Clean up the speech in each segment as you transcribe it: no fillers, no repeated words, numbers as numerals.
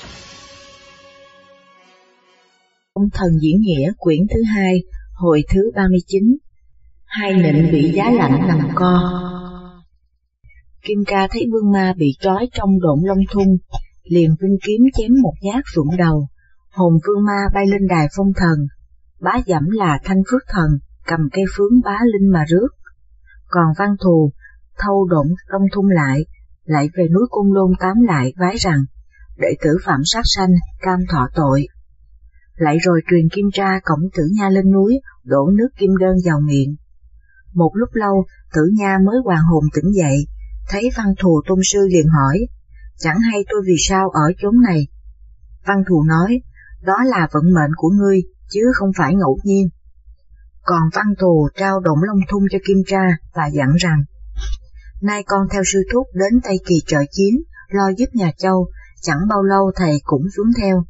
Phong thần diễn nghĩa quyển thứ 2, hồi thứ 39. Hai nịnh bị giá lạnh nằm co. Kim Tra thấy vương ma bị trói trong độn long thung, liền vung kiếm chém một nhát rụng đầu. Hồn vương ma bay lên đài phong thần, bá dẫm là Thanh Phước Thần, cầm cây phướng bá linh mà rước. Còn Văn Thù thâu độn long thung lại về núi Côn Lôn tám lại vái rằng, đệ tử phạm sát sanh, cam thọ tội. Lại rồi truyền Kim Tra cổng Tử Nha lên núi, đổ nước kim đơn vào miệng. Một lúc lâu, Tử Nha mới hoàn hồn tỉnh dậy, thấy Văn Thù tôn sư liền hỏi, chẳng hay tôi vì sao ở chốn này. Văn Thù nói, đó là vận mệnh của ngươi, chứ không phải ngẫu nhiên. Còn Văn Thù trao độn long thung cho Kim Tra và dặn rằng, nay con theo sư thúc đến Tây Kỳ trợ chiến, lo giúp nhà Châu, chẳng bao lâu thầy cũng xuống theo.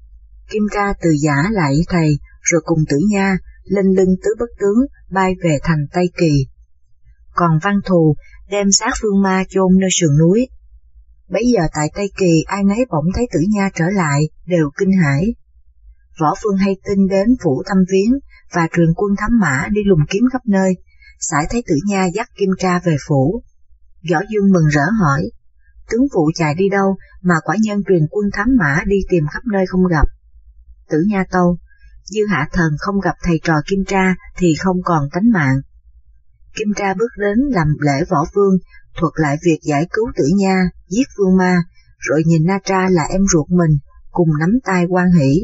Kim Tra từ giả lại thầy, rồi cùng Tử Nha lên lưng tứ bất tướng bay về thành Tây Kỳ. Còn Văn Thù đem xác vương ma chôn nơi sườn núi. Bấy giờ tại Tây Kỳ ai nấy bỗng thấy Tử Nha trở lại, đều kinh hãi. Võ Phương hay tin đến phủ thăm viếng và truyền quân thám mã đi lùng kiếm khắp nơi, sải thấy Tử Nha dắt Kim Tra về phủ. Võ Dương mừng rỡ hỏi, tướng phụ chạy đi đâu mà quả nhân truyền quân thám mã đi tìm khắp nơi không gặp? Tử Nha tâu, Dư hạ thần không gặp thầy trò Kim Tra thì không còn tánh mạng. Kim Tra bước đến làm lễ Võ Vương, thuật lại việc giải cứu Tử Nha, giết vương ma, rồi nhìn Na Tra là em ruột mình, cùng nắm tay hoan hỷ.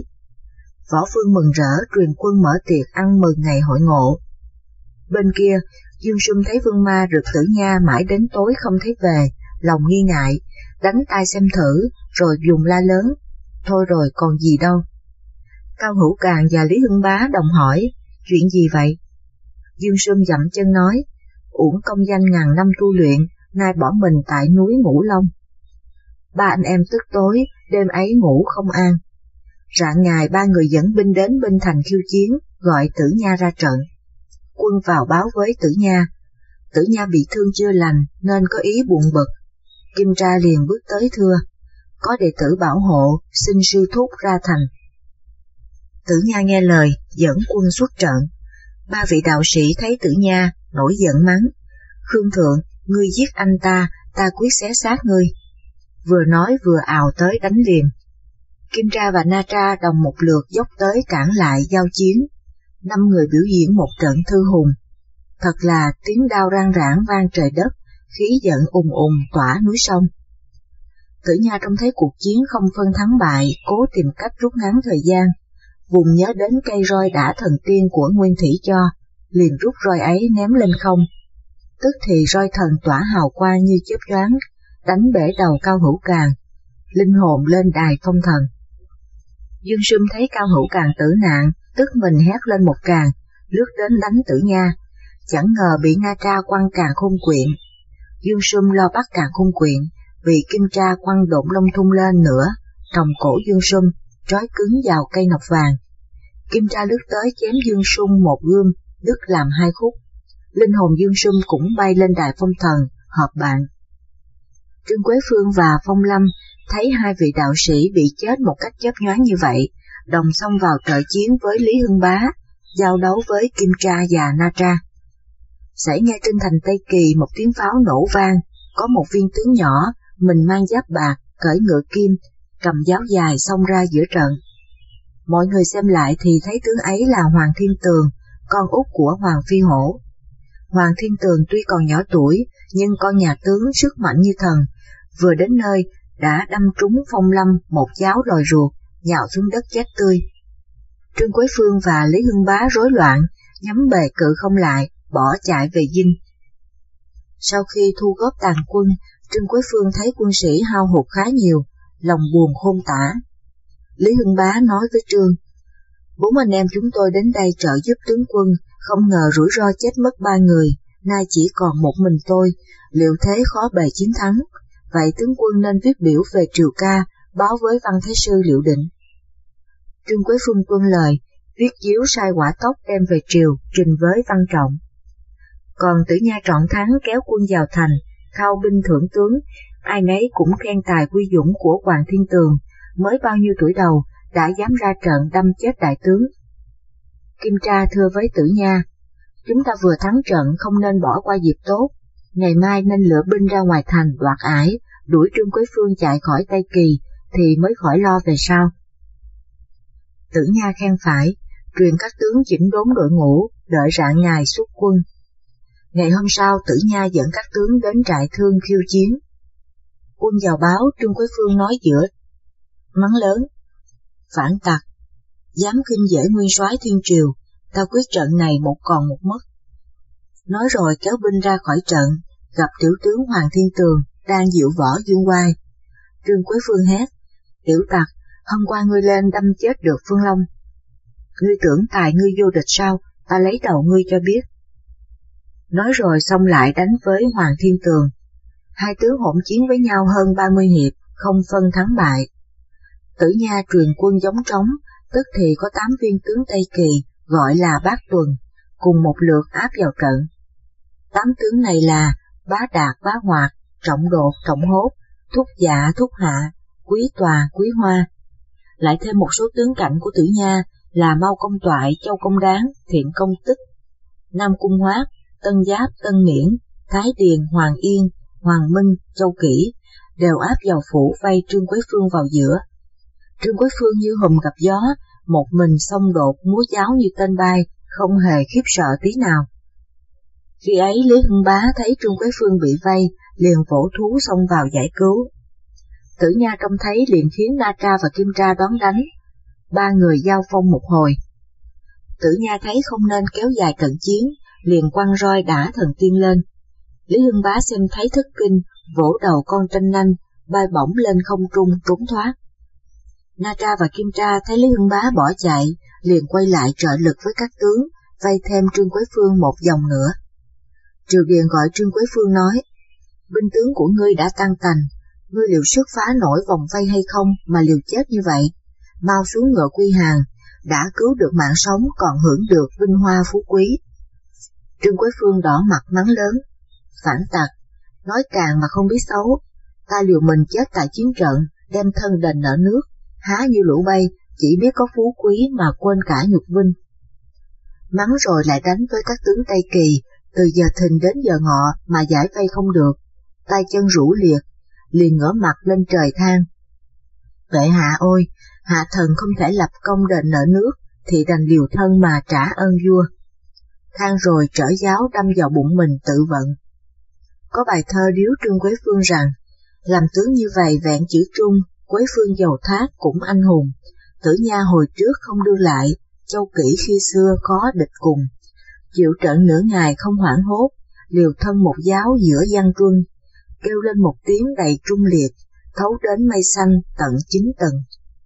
Võ Vương mừng rỡ truyền quân mở tiệc ăn mừng ngày hội ngộ. Bên kia, Dương Sum thấy vương ma rượt Tử Nha mãi đến tối không thấy về, lòng nghi ngại, đánh tay xem thử, rồi dùng la lớn, thôi rồi còn gì đâu. Cao Hữu Càn và Lý Hưng Bá đồng hỏi, chuyện gì vậy? Dương Sum dậm chân nói, uổng công danh ngàn năm tu luyện, nay bỏ mình tại núi Ngũ Long. Ba anh em tức tối, đêm ấy ngủ không an. Rạng ngày ba người dẫn binh đến bên thành khiêu chiến, gọi Tử Nha ra trận. Quân vào báo với Tử Nha. Tử Nha bị thương chưa lành nên có ý buồn bực. Kim Tra liền bước tới thưa, có đệ tử bảo hộ, xin sư thúc ra thành. Tử Nha nghe lời, dẫn quân xuất trận. Ba vị đạo sĩ thấy Tử Nha, nổi giận mắng, Khương Thượng, ngươi giết anh ta quyết xé xác ngươi. Vừa nói vừa ào tới đánh liền. Kim Tra và Na Tra đồng một lượt dốc tới cản lại giao chiến. 5 người biểu diễn một trận thư hùng. Thật là tiếng đao rang rảng vang trời đất, khí giận ùng ùng tỏa núi sông. Tử Nha trông thấy cuộc chiến không phân thắng bại, cố tìm cách rút ngắn thời gian. Vùng nhớ đến cây roi đã thần tiên của Nguyên Thủy cho, liền rút roi ấy ném lên không. Tức thì roi thần tỏa hào quang như chớp nhoáng, đánh bể đầu Cao Hữu Càn, linh hồn lên đài phong thần. Dương Sum thấy Cao Hữu Càn tử nạn, tức mình hét lên một tràng, lướt đến đánh Tử Nha, chẳng ngờ bị Na Tra quăng Càn Khôn Quyện. Dương Sum lo bắt Càn Khôn Quyện, vì Kim Tra quăng độn long thung lên nữa, trồng cổ Dương Sum, trói cứng vào cây nọc vàng. Kim Tra lướt tới chém Dương Sum một gươm, đứt làm 2 khúc. Linh hồn Dương Sum cũng bay lên đài phong thần, họp bạn. Trương Quế Phương và Phong Lâm thấy hai vị đạo sĩ bị chết một cách chớp nhoáng như vậy, đồng xông vào trợ chiến với Lý Hưng Bá, giao đấu với Kim Tra và Na Tra. Xảy nghe trên thành Tây Kỳ một tiếng pháo nổ vang, có một viên tướng nhỏ, mình mang giáp bạc, cởi ngựa kim, cầm giáo dài xông ra giữa trận. Mọi người xem lại thì thấy tướng ấy là Hoàng Thiên Tường, con út của Hoàng Phi Hổ. Hoàng Thiên Tường tuy còn nhỏ tuổi, nhưng con nhà tướng sức mạnh như thần, vừa đến nơi đã đâm trúng Phong Lâm một giáo lòi ruột, nhào xuống đất chết tươi. Trương Quế Phương và Lý Hưng Bá rối loạn, nhắm bề cự không lại, bỏ chạy về dinh. Sau khi thu góp tàn quân, Trương Quế Phương thấy quân sĩ hao hụt khá nhiều, lòng buồn khôn tả. Lý Hưng Bá nói với Trương, 4 anh em chúng tôi đến đây trợ giúp tướng quân, không ngờ rủi ro chết mất 3 người, nay chỉ còn một mình tôi, liệu thế khó bề chiến thắng. Vậy tướng quân nên viết biểu về triều ca, báo với Văn Thái Sư liệu định. Trương Quế Phương tuân lời, viết chiếu sai Hỏa Tốc đem về triều, trình với Văn Trọng. Còn Tử Nha trọn thắng kéo quân vào thành, khao binh thưởng tướng, ai nấy cũng khen tài quy dũng của Hoàng Thiên Tường, mới bao nhiêu tuổi đầu, đã dám ra trận đâm chết đại tướng. Kim Tra thưa với Tử Nha, chúng ta vừa thắng trận không nên bỏ qua dịp tốt, ngày mai nên lựa binh ra ngoài thành đoạt ải, đuổi Trương Quế Phương chạy khỏi Tây Kỳ, thì mới khỏi lo về sau. Tử Nha khen phải, truyền các tướng chỉnh đốn đội ngũ, đợi rạng ngày xuất quân. Ngày hôm sau Tử Nha dẫn các tướng đến trại Thương khiêu chiến. Quân vào báo Trương Quế Phương nói giữa mắng lớn, phản tặc, dám khinh dễ nguyên soái thiên triều, ta quyết trận này một còn một mất. Nói rồi kéo binh ra khỏi trận, gặp tiểu tướng Hoàng Thiên Tường đang diễu võ dương oai. Trương Quế Phương hét, tiểu tặc, hôm qua ngươi lên đâm chết được Phương Long. Ngươi tưởng tài ngươi vô địch sao, ta lấy đầu ngươi cho biết. Nói rồi xông lại đánh với Hoàng Thiên Tường. Hai tướng hỗn chiến với nhau hơn 30 hiệp, không phân thắng bại. Tử Nha truyền quân giống trống, tức thì có 8 viên tướng Tây Kỳ, gọi là Bát Tuần, cùng một lượt áp vào trận. 8 tướng này là Bá Đạt, Bá Hoạt, Trọng Đột, Trọng Hốt, Thúc Dạ, Thúc Hạ, Quý Tòa, Quý Hoa. Lại thêm một số tướng cạnh của Tử Nha là Mao Công Toại, Châu Công Đáng, Thiện Công Tích, Nam Cung Hoát, Tân Giáp, Tân Miễn, Thái Điền, Hoàng Yên, Hoàng Minh, Châu Kỷ, đều áp vào phủ vây Trương Quế Phương vào giữa. Trương Quế Phương như hùm gặp gió, một mình xông đột múa giáo như tên bay, không hề khiếp sợ tí nào. Khi ấy Lý Hưng Bá thấy Trương Quế Phương bị vây, liền vỗ thú xông vào giải cứu. Tử Nha trông thấy liền khiến Na Tra và Kim Tra đón đánh, 3 người giao phong một hồi. Tử Nha thấy không nên kéo dài trận chiến, liền quăng roi đả thần tiên lên. Lý Hưng Bá xem thấy thất kinh, vỗ đầu con tranh nanh, bay bổng lên không trung trốn thoát. Na Tra và Kim Tra thấy Lý Hưng Bá bỏ chạy, liền quay lại trợ lực với các tướng, vây thêm Trương Quế Phương một vòng nữa. Triều Điền gọi Trương Quế Phương nói, binh tướng của ngươi đã tăng tành, ngươi liều sức phá nổi vòng vây hay không mà liều chết như vậy, mau xuống ngựa quy hàng, đã cứu được mạng sống còn hưởng được vinh hoa phú quý. Trương Quế Phương đỏ mặt mắng lớn, phản tặc, nói càng mà không biết xấu, ta liều mình chết tại chiến trận, đem thân đền nợ nước, há như lũ bay, chỉ biết có phú quý mà quên cả nhục vinh. Mắng rồi lại đánh với các tướng Tây Kỳ, từ giờ thìn đến giờ ngọ mà giải vây không được, tay chân rũ liệt, liền ngửa mặt lên trời than. Bệ hạ ôi, hạ thần không thể lập công đền nợ nước, thì đành liều thân mà trả ơn vua. Than rồi trở giáo đâm vào bụng mình tự vận. Có bài thơ điếu Trương Quế Phương rằng, làm tướng như vậy vẹn chữ trung, Quế Phương giàu thác cũng anh hùng, Tử Nha hồi trước không đưa lại, Châu Kỷ khi xưa khó địch cùng. Chịu trận nửa ngày không hoảng hốt, liều thân một giáo giữa giang truân, kêu lên một tiếng đầy trung liệt, thấu đến mây xanh tận 9 tầng.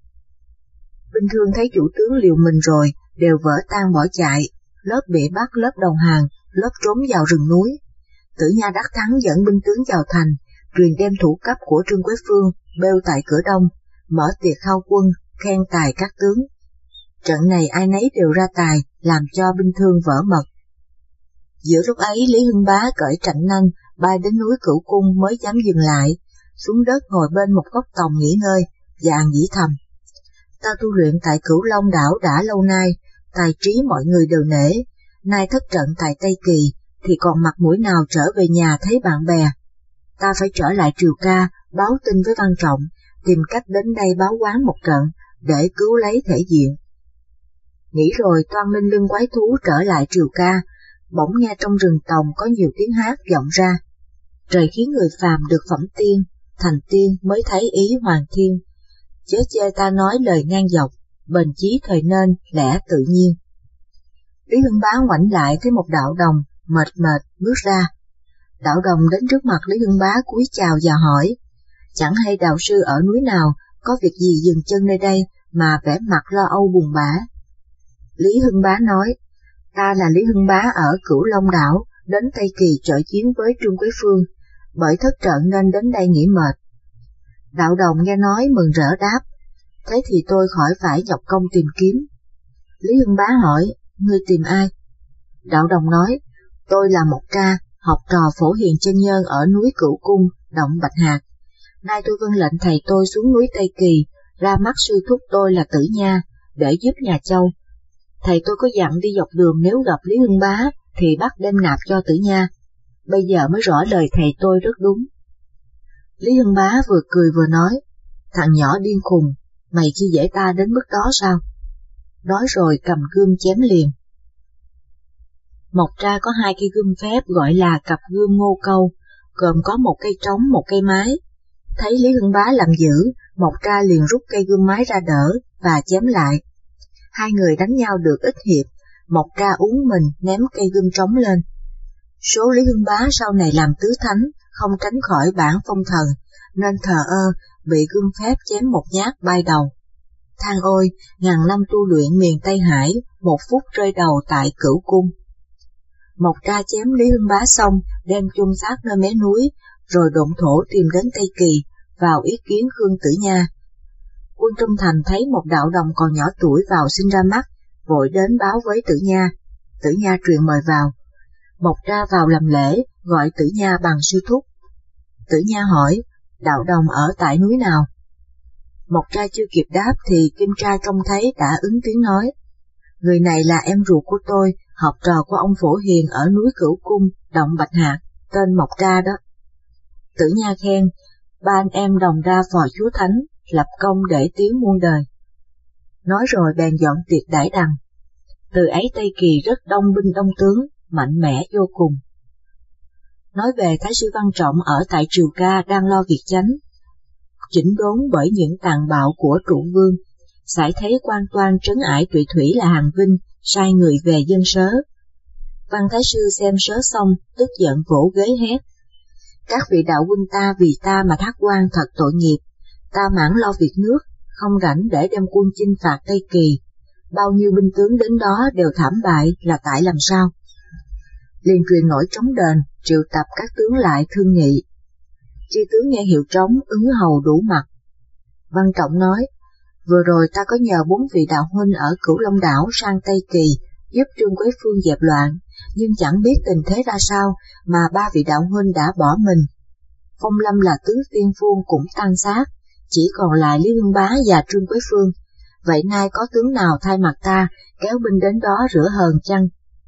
Binh thương thấy chủ tướng liều mình rồi, đều vỡ tan bỏ chạy, lớp bị bắt, lớp đầu hàng, lớp trốn vào rừng núi. Tử Nha đắc thắng dẫn binh tướng vào thành, truyền đem thủ cấp của Trương Quế Phương, bêu tại cửa đông, mở tiệc khao quân, khen tài các tướng. Trận này ai nấy đều ra tài, làm cho binh thương vỡ mật. Giữa lúc ấy Lý Hưng Bá cởi trạnh nanh, bay đến núi Cửu Cung mới dám dừng lại, xuống đất ngồi bên một góc tòng nghỉ ngơi, và nghĩ thầm. Ta tu luyện tại Cửu Long đảo đã lâu nay, tài trí mọi người đều nể, nay thất trận tại Tây Kỳ, thì còn mặt mũi nào trở về nhà thấy bạn bè. Ta phải trở lại Triều Ca, báo tin với Văn Trọng, tìm cách đến đây báo oán một trận, để cứu lấy thể diện. Nghĩ rồi toan lên lưng quái thú trở lại Triều Ca, bỗng nghe trong rừng tòng có nhiều tiếng hát vọng ra. Trời khiến người phàm được phẩm tiên, thành tiên mới thấy ý hoàng thiên. Chớ chê ta nói lời ngang dọc, bền chí thời nên, lẽ tự nhiên. Lý Hưng Bá ngoảnh lại thấy một đạo đồng, mệt bước ra. Đạo đồng đến trước mặt Lý Hưng Bá cúi chào và hỏi, chẳng hay đạo sư ở núi nào, có việc gì dừng chân nơi đây mà vẻ mặt lo âu buồn bã. Lý Hưng Bá nói, ta là Lý Hưng Bá ở Cửu Long đảo, đến Tây Kỳ trợ chiến với Trương Quế Phương, bởi thất trận nên đến đây nghỉ mệt. Đạo đồng nghe nói mừng rỡ đáp, thế thì tôi khỏi phải nhọc công tìm kiếm. Lý Hưng Bá hỏi, ngươi tìm ai? Đạo đồng nói, tôi là Mộc Tra, học trò Phổ Hiền chân nhân ở núi Cửu Cung, động Bạch Hạc. Nay tôi vâng lệnh thầy tôi xuống núi Tây Kỳ, ra mắt sư thúc tôi là Tử Nha, để giúp nhà Châu. Thầy tôi có dặn đi dọc đường nếu gặp Lý Hưng Bá thì bắt đem nạp cho Tử Nha. Bây giờ mới rõ lời thầy tôi rất đúng. Lý Hưng Bá vừa cười vừa nói, thằng nhỏ điên khùng, mày chi dễ ta đến mức đó sao? Nói rồi cầm gươm chém liền. Mộc Tra có 2 cây gươm phép gọi là cặp gươm Ngô Câu, gồm có một cây trống, một cây mái. Thấy Lý Hưng Bá làm dữ, Mộc Tra liền rút cây gươm mái ra đỡ và chém lại. 2 người đánh nhau được ít hiệp, Mộc Tra uốn mình ném cây gươm trống lên. Số Lý Hưng Bá sau này làm tứ thánh, không tránh khỏi bản phong thần, nên thờ ơ, bị gươm phép chém một nhát bay đầu. Than ôi, ngàn năm tu luyện miền Tây Hải, 1 phút rơi đầu tại Cửu Cung. Mộc Tra chém Lý Hưng Bá xong, đem chôn xác nơi mé núi, rồi độn thổ tìm đến Tây Kỳ, vào ý kiến Khương Tử Nha. Quân Trung Thành thấy một đạo đồng còn nhỏ tuổi vào xin ra mắt, vội đến báo với Tử Nha. Tử Nha truyền mời vào. Mộc Tra vào làm lễ, gọi Tử Nha bằng sư thúc. Tử Nha hỏi, đạo đồng ở tại núi nào? Mộc Tra chưa kịp đáp thì Kim Tra trông thấy đã ứng tiếng nói, người này là em ruột của tôi, học trò của ông Phổ Hiền ở núi Cửu Cung, động Bạch Hạc, tên Mộc Tra đó. Tử Nha khen, 3 anh em đồng ra phò chúa thánh, lập công để tiếng muôn đời. Nói rồi bèn dọn tiệc đãi đằng. Từ ấy Tây Kỳ rất đông binh đông tướng, mạnh mẽ vô cùng. Nói về Thái sư Văn Trọng ở tại Triều Ca đang lo việc chánh, chỉnh đốn bởi những tàn bạo của trụ vương, sải thấy quan toan trấn ải Tụy Thủy là Hàng Vinh, sai người về dân sớ. Văn Thái sư xem sớ xong, tức giận vỗ ghế hét, các vị đạo huynh ta vì ta mà thác oan thật tội nghiệp, ta mãn lo việc nước, không rảnh để đem quân chinh phạt Tây Kỳ, bao nhiêu binh tướng đến đó đều thảm bại là tại làm sao? Liền truyền nổi trống đền, triệu tập các tướng lại thương nghị. Chư tướng nghe hiệu trống ứng hầu đủ mặt. Văn Trọng nói, vừa rồi ta có nhờ 4 vị đạo huynh ở Cửu Long Đảo sang Tây Kỳ giúp Trương Quế Phương dẹp loạn, nhưng chẳng biết tình thế ra sao mà 3 vị đạo huynh đã bỏ mình. Phong Lâm là tướng tiên phuông cũng tan xác, chỉ còn lại Lý Hưng Bá và Trương Quế Phương. Vậy nay có tướng nào thay mặt ta kéo binh đến đó rửa hờn chăng?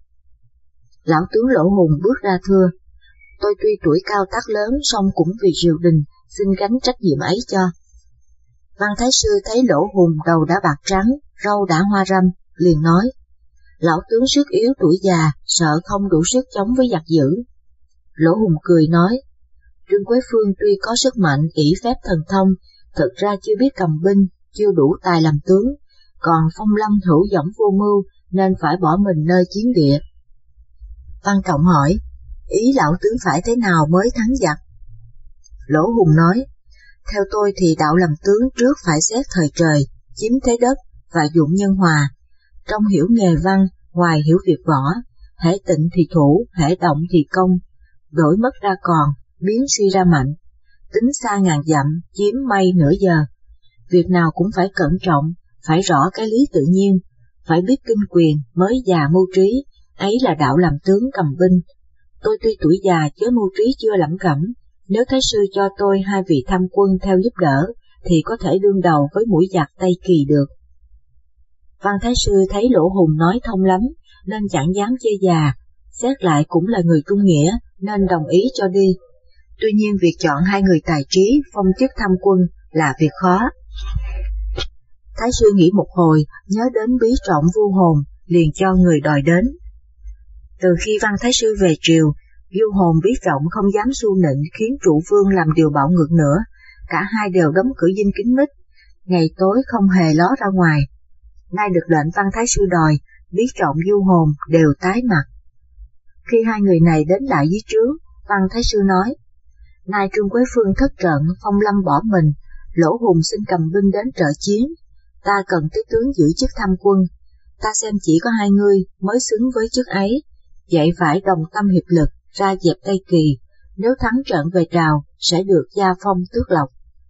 Lão tướng Lỗ Hùng bước ra thưa, tôi tuy tuổi cao tác lớn song cũng vì triều đình, xin gánh trách nhiệm ấy cho. Văn Thái sư thấy Lỗ Hùng đầu đã bạc trắng, râu đã hoa râm, liền nói, lão tướng sức yếu tuổi già, sợ không đủ sức chống với giặc dữ. Lỗ Hùng cười nói, Trương Quế Phương tuy có sức mạnh ỷ phép thần thông, thực ra chưa biết cầm binh, chưa đủ tài làm tướng, còn Phong Lâm hữu dõng vô mưu nên phải bỏ mình nơi chiến địa. Văn Trọng hỏi, ý lão tướng phải thế nào mới thắng giặc? Lỗ Hùng nói, theo tôi thì đạo làm tướng trước phải xét thời trời, chiếm thế đất và dụng nhân hòa. Trong hiểu nghề văn, ngoài hiểu việc võ, hễ tịnh thì thủ, hễ động thì công, đổi mất ra còn, biến suy ra mạnh. Tính xa ngàn dặm, chiếm mây nửa giờ. Việc nào cũng phải cẩn trọng, phải rõ cái lý tự nhiên, phải biết kinh quyền mới già mưu trí, ấy là đạo làm tướng cầm binh. Tôi tuy tuổi già chớ mưu trí chưa lẩm cẩm, nếu Thái sư cho tôi 2 vị tham quân theo giúp đỡ, thì có thể đương đầu với mũi giặc Tây Kỳ được. Văn Thái sư thấy Lỗ Hùng nói thông lắm, nên chẳng dám chê già, xét lại cũng là người trung nghĩa, nên đồng ý cho đi. Tuy nhiên việc chọn 2 người tài trí phong chức tham quân là việc khó. Thái sư nghĩ một hồi, nhớ đến bí trọng Vu Hồn, liền cho người đòi đến. Từ khi Văn Thái sư về triều, Vu Hồn bí trọng không dám xu nịnh khiến trụ vương làm điều bạo ngược nữa, cả hai đều đóng cửa dinh kín mít, ngày tối không hề ló ra ngoài. Nay được lệnh Văn Thái sư đòi, bí trọng Vu Hồn đều tái mặt. Khi 2 người này đến lại dưới trướng, Văn Thái sư nói, nay Trương Quế Phương thất trận, Phong Lâm bỏ mình, Lỗ Hùng xin cầm binh đến trợ chiến, ta cần tới tướng giữ chức tham quân, ta xem chỉ có 2 người mới xứng với chức ấy, vậy phải đồng tâm hiệp lực ra dẹp Tây Kỳ, nếu thắng trận về trào sẽ được gia phong tước lộc.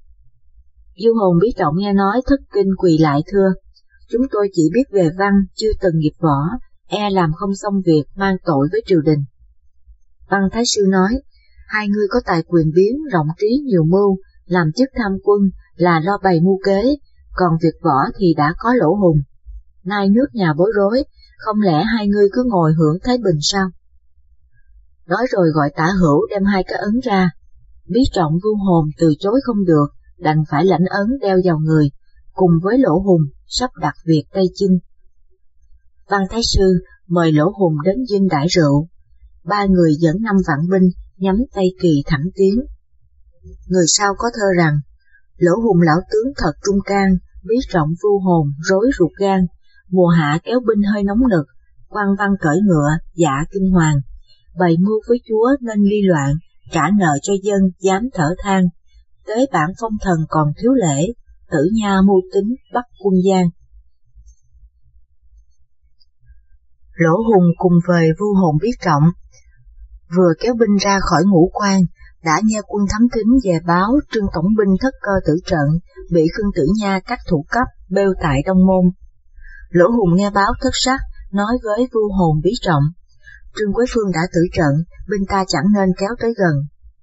Du Hồn bí trọng nghe nói thất kinh quỳ lại thưa, chúng tôi chỉ biết về văn, chưa từng nghiệp võ, e làm không xong việc mang tội với triều đình. Văn Thái sư nói, 2 người có tài quyền biến, rộng trí nhiều mưu, làm chức tham quân là lo bày mưu kế, còn việc võ thì đã có Lỗ Hùng. Nay nước nhà bối rối, không lẽ hai ngươi cứ ngồi hưởng thái bình sao? Nói rồi gọi Tả Hữu đem hai cái ấn ra. Bí Trọng Vưu Hồn từ chối không được, đành phải lãnh ấn đeo vào người, cùng với Lỗ Hùng sắp đặt việc Tây Chinh. Văn Thái Sư mời Lỗ Hùng đến dinh đãi rượu. Ba người dẫn 5 vạn binh nhắm Tây Kỳ thẳng tiến. Người sau có thơ rằng, Lỗ Hùng lão tướng thật trung can, Bí Trọng Vưu Hồn rối ruột gan, mùa hạ kéo binh hơi nóng nực, quan văn cởi ngựa dạ kinh hoàng, bày mưu với chúa nên ly loạn, trả nợ cho dân dám thở than, tế bản phong thần còn thiếu lễ, Tử Nha mưu tính bắt quân Giang. Lỗ Hùng cùng về Vưu Hồn Bí Trọng, vừa kéo binh ra khỏi Ngũ Quan, đã nghe quân thám thính về báo Trương tổng binh thất cơ tử trận, bị Khương Tử Nha cắt thủ cấp, bêu tại Đông Môn. Lỗ Hùng nghe báo thất sắc, nói với Vưu Hồn Bí Trọng, Trương Quế Phương đã tử trận, binh ta chẳng nên kéo tới gần.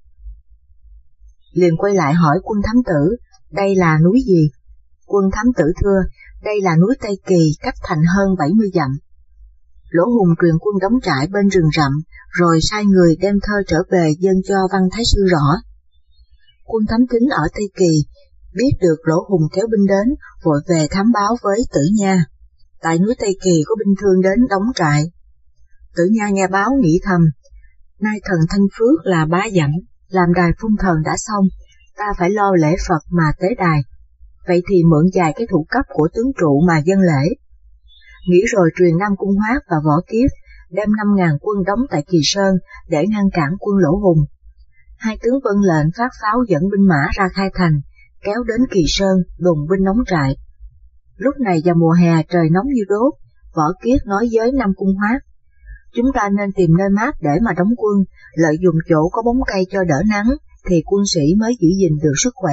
Liền quay lại hỏi quân thám tử, đây là núi gì? Quân thám tử thưa, đây là núi Tây Kỳ, cách thành hơn 70 dặm. Lỗ Hùng truyền quân đóng trại bên rừng rậm, rồi sai người đem thơ trở về dâng cho Văn Thái Sư rõ. Quân thám thính ở Tây Kỳ biết được Lỗ Hùng kéo binh đến, vội về thám báo với Tử Nha. Tại núi Tây Kỳ có binh thương đến đóng trại. Tử Nha nghe báo nghĩ thầm, nay thần Thanh Phước là bá dặm, làm đài phun thần đã xong, ta phải lo lễ Phật mà tế đài. Vậy thì mượn vài cái thủ cấp của tướng trụ mà dâng lễ. Nghĩ rồi truyền Nam Cung Hoát và Võ Kiết đem 5.000 quân đóng tại Kỳ Sơn để ngăn cản quân Lỗ Hùng. Hai tướng vâng lệnh phát pháo dẫn binh mã ra khai thành, kéo đến Kỳ Sơn đồn binh đóng trại. Lúc này vào mùa hè trời nóng như đốt, Võ Kiết nói với Nam Cung Hoát, chúng ta nên tìm nơi mát để mà đóng quân, lợi dụng chỗ có bóng cây cho đỡ nắng, thì quân sĩ mới giữ gìn được sức khỏe.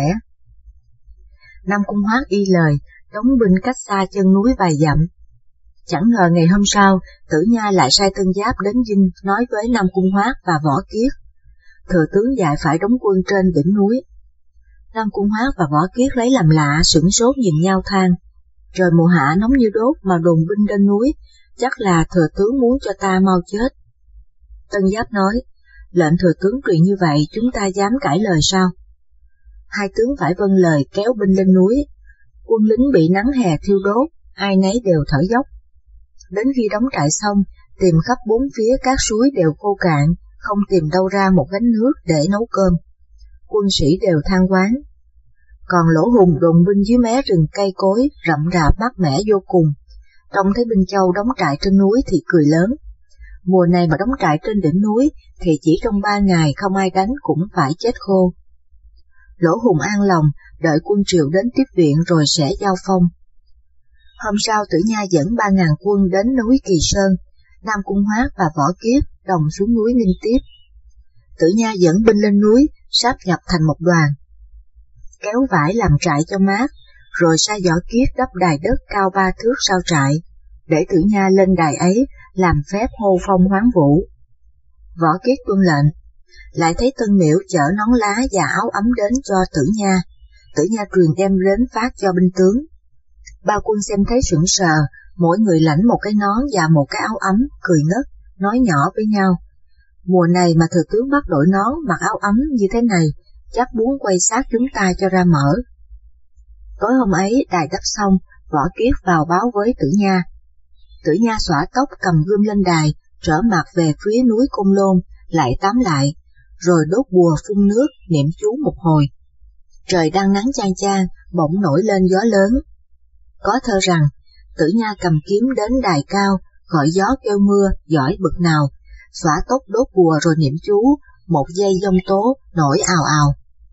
Nam Cung Hoát y lời, đóng binh cách xa chân núi vài dặm. Chẳng ngờ ngày hôm sau, Tử Nha lại sai Tân Giáp đến dinh nói với Nam Cung Hoát và Võ Kiết. Thừa tướng dạy phải đóng quân trên đỉnh núi. Nam Cung Hoát và Võ Kiết lấy làm lạ, sửng sốt nhìn nhau than. Trời mùa hạ nóng như đốt mà đồn binh lên núi, chắc là thừa tướng muốn cho ta mau chết. Tân Giáp nói, lệnh thừa tướng truyền như vậy chúng ta dám cãi lời sao? Hai tướng phải vâng lời kéo binh lên núi. Quân lính bị nắng hè thiêu đốt, ai nấy đều thở dốc. Đến khi đóng trại xong, tìm khắp bốn phía các suối đều khô cạn, không tìm đâu ra một gánh nước để nấu cơm. Quân sĩ đều than oán. Còn Lỗ Hùng đồn binh dưới mé rừng cây cối, rậm rạp mát mẻ vô cùng. Trông thấy binh Châu đóng trại trên núi thì cười lớn. Mùa này mà đóng trại trên đỉnh núi thì chỉ trong 3 ngày không ai đánh cũng phải chết khô. Lỗ Hùng an lòng, đợi quân Triệu đến tiếp viện rồi sẽ giao phong. Hôm sau Tử Nha dẫn 3.000 quân đến núi Kỳ Sơn, Nam Cung Hoát và Võ Kiết đồng xuống núi nghênh tiếp. Tử Nha dẫn binh lên núi, sáp nhập thành một đoàn. Kéo vải làm trại cho mát, rồi sai Võ Kiết đắp đài đất cao 3 thước sau trại, để Tử Nha lên đài ấy làm phép hô phong hoán vũ. Võ Kiết tuân lệnh, lại thấy Tân Miễu chở nón lá và áo ấm đến cho Tử Nha. Tử Nha truyền đem đến phát cho binh tướng. Ba quân xem thấy sững sờ, mỗi người lãnh một cái nón và một cái áo ấm, cười ngất, nói nhỏ với nhau. Mùa này mà thừa tướng bắt đội nón mặc áo ấm như thế này, chắc muốn quay sát chúng ta cho ra mở. Tối hôm ấy đài đắp xong, Võ Kiết vào báo với Tử Nha. Tử Nha xõa tóc cầm gươm lên đài, trở mặt về phía núi Côn Lôn, lại tám lại, rồi đốt bùa phun nước, niệm chú một hồi. Trời đang nắng chang chang, bỗng nổi lên gió lớn. Có thơ rằng, Tử Nha cầm kiếm đến đài cao, gọi gió kêu mưa, giỏi bực nào, xõa tóc đốt bùa rồi niệm chú, một giây giông tố, nổi ào ào.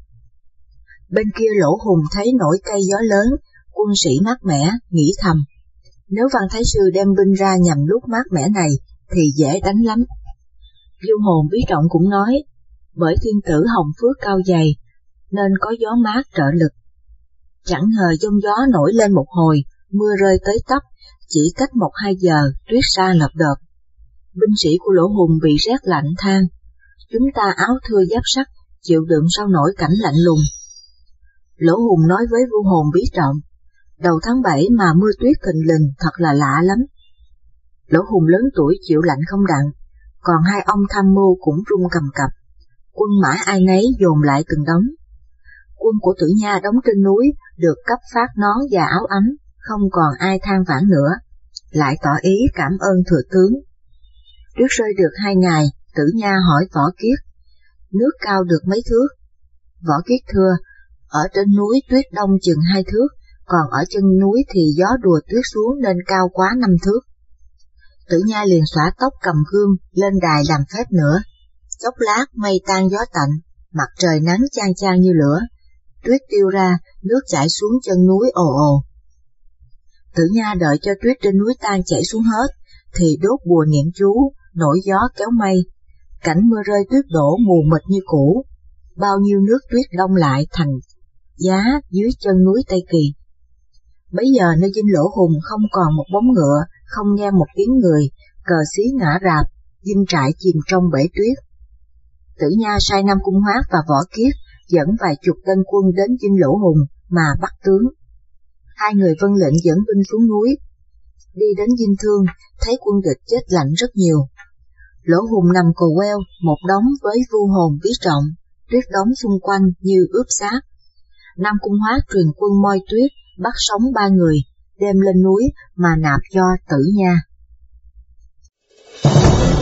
Bên kia Lỗ Hùng thấy nổi cây gió lớn, quân sĩ mát mẻ, nghĩ thầm. Nếu Văn Thái Sư đem binh ra nhằm lúc mát mẻ này, thì dễ đánh lắm. Vưu Hồn Bí Trọng cũng nói, bởi thiên tử hồng phước cao dày, nên có gió mát trợ lực. Chẳng ngờ giông gió nổi lên một hồi, mưa rơi tới tấp, chỉ cách 1-2 giờ, tuyết sa ngập đợt. Binh sĩ của Lỗ Hùng bị rét lạnh than, chúng ta áo thưa giáp sắt, chịu đựng sao nổi cảnh lạnh lùng. Lỗ Hùng nói với Vưu Hồn Bí Trọng, Đầu tháng 7 mà mưa tuyết thình lình thật là lạ lắm. Lỗ Hùng lớn tuổi chịu lạnh không đặng, còn hai ông tham mưu cũng run cầm cập. Quân mã ai nấy dồn lại từng đống. Quân của Tử Nha đóng trên núi được cấp phát nón và áo ấm, không còn ai than vãn nữa, lại tỏ ý cảm ơn thừa tướng. Tuyết rơi được 2 ngày, Tử Nha hỏi Võ Kiết, nước cao được mấy thước? Võ Kiết thưa, ở trên núi tuyết đông chừng 2 thước, còn ở chân núi thì gió đùa tuyết xuống nên cao quá 5 thước. Tử Nha liền xõa tóc cầm gươm lên đài làm phép nữa. Chốc lát mây tan gió tạnh, mặt trời nắng chang chang như lửa, tuyết tiêu ra, nước chảy xuống chân núi ồ ồ. Tử Nha đợi cho tuyết trên núi tan chảy xuống hết, thì đốt bùa niệm chú, nổi gió kéo mây. Cảnh mưa rơi tuyết đổ mù mịt như cũ, bao nhiêu nước tuyết đông lại thành giá dưới chân núi Tây Kỳ. Bấy giờ nơi dinh Lỗ Hùng không còn một bóng ngựa, không nghe một tiếng người, cờ xí ngã rạp, dinh trại chìm trong bể tuyết. Tử Nha sai Nam Cung Hoát và Võ Kiết dẫn vài chục tên quân đến dinh Lỗ Hùng mà bắt tướng. Hai người vâng lệnh dẫn binh xuống núi. Đi đến dinh Thương, thấy quân địch chết lạnh rất nhiều. Lỗ Hùng nằm cồ queo, một đống với vu hồn bí trọng, tuyết đóng xung quanh như ướp xác. Nam Cung Hoát truyền quân moi tuyết, bắt sống 3 người, đem lên núi mà nạp cho Tử Nha.